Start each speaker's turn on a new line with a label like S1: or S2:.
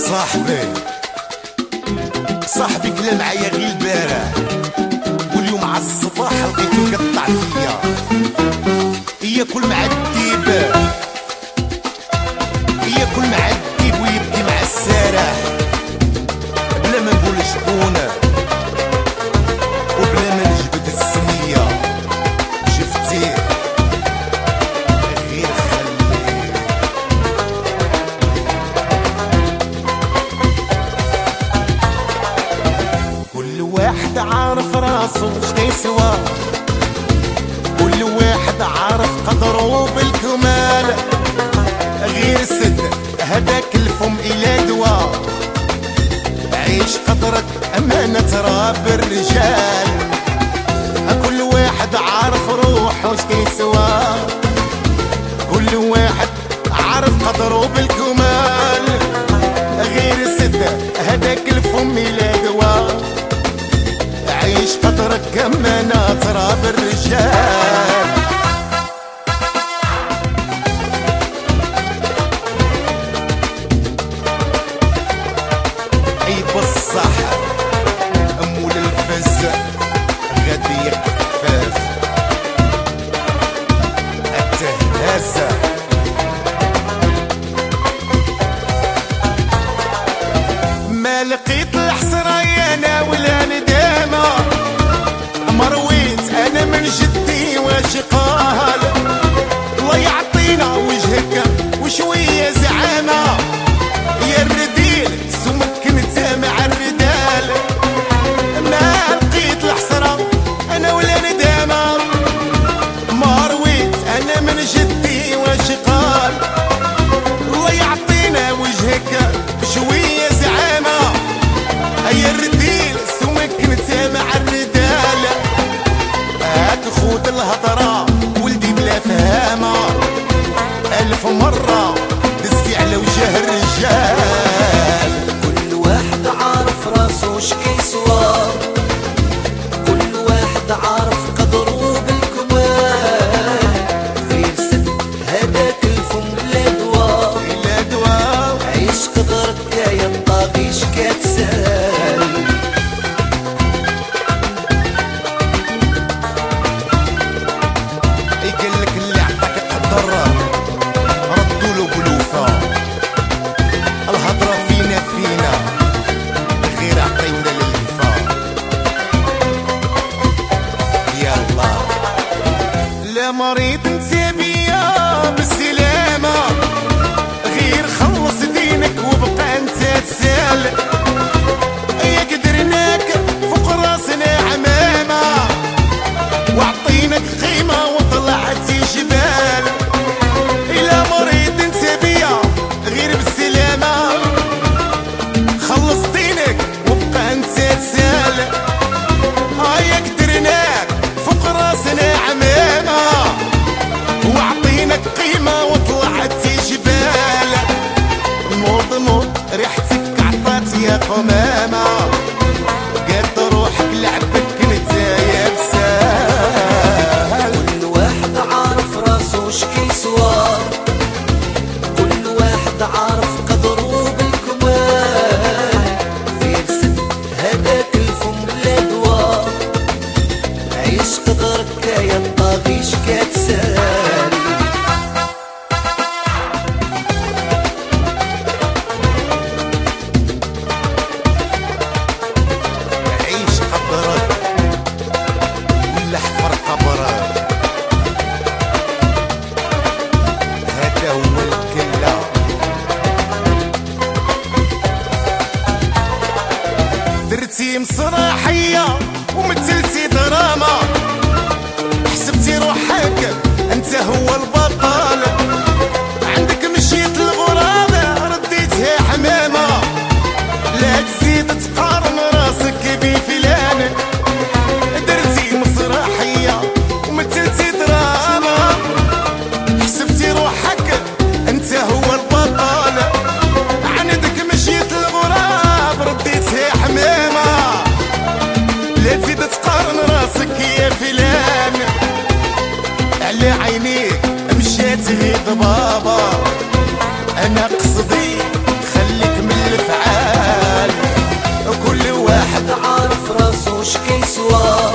S1: صاحبي كلا معايا غير البارح، واليوم ع الصباح لقيتو يقطع فيا. ياكل مع الديب ياكل مع الديب ويبكي مع السارح، بلا ما نقول شكون وبلا ما نجبد السمية. شفتيه غير خليه كل واحد عارف راسو شكيسوا، كل واحد عارف قدره بالكمال. غير سد هداك الفم إلى دواء، عيش قدرك أمانة تراب الرجال. كل واحد عارف روحه شكيسوا، كل واحد عارف قدره بالكمال. غير سد هداك الفم إلى دواء، عيش قدرك أمانة تراب الرجال. أي بصح أمول الفز غادي يقفز التهازة. ما لقيت الحسرة يانا ولا ندامة، مرويت أنا من جدي واش قال. الله يعطينا وجهك وشوية زعامة، يا الرديل سمك انت مع الردال. ما لقيت الحسرة أنا ولا ندامة، مرويت أنا من جدي واش قال. الله يعطينا وجهك بشوية زعامة، يا الرديل سمك انت مع الردال. هاك خود الهضرة ولدي بلا فهامة، ألف مرة دزي على وجه الرجال.
S2: كل واحد عارف راسو شكيسوا، كل واحد عارف قدره بالكمال. غير سد هداك الفم لا دواء،
S1: لا دواء
S2: عيش قدرك يا الطاغيش كتسال.
S1: يقلك اللي عطاك قدر ردولو بلوفة. الهضرة فينا فينا غير عطيونا للفا. يلا لا مريض انت بيا بالسلامة، غير خلص دينك وبقى انت تسال. يا قدرناك فوق راسنا عمامة، وعطيناك قيمة وطلعتي جبال. إلا مريض انت بيا غير بالسلامة، خلص دينك وبقى انت تسال. هيا قدرناك فوق راسنا عمامة، وعطيناك قيمة وطلعتي جبال. موض موض ريحتك عطات يا قمامة، قد روحك لعبك نتايا بسال.
S2: كل واحد عارف راسو شكيسوا، كل واحد عارف قدره بالكمال. غير سد هداك الفم لا دواء، عيش قدرك يا الطاغيش كتسال.
S1: عيش قدرك ولا حفر قبرك، هذا هو الكلا. درتي مسرحية ومثلتي دراما، حسبتي روحك انت هو البطل. عندك مشيت الغراب رديتها حمامة، لا تزيد تقارن راسك بفلان. درتي مسرحية ومثلتي دراما، حسبتي روحك انت هو البطل. عندك مشيت الغراب رديتها حمامة، لا تزيد تقارن راسك يا فلان. على عينيك مشات غير ضبابة، انا قصدي خليك من الفعال.
S2: راسو شكيسوا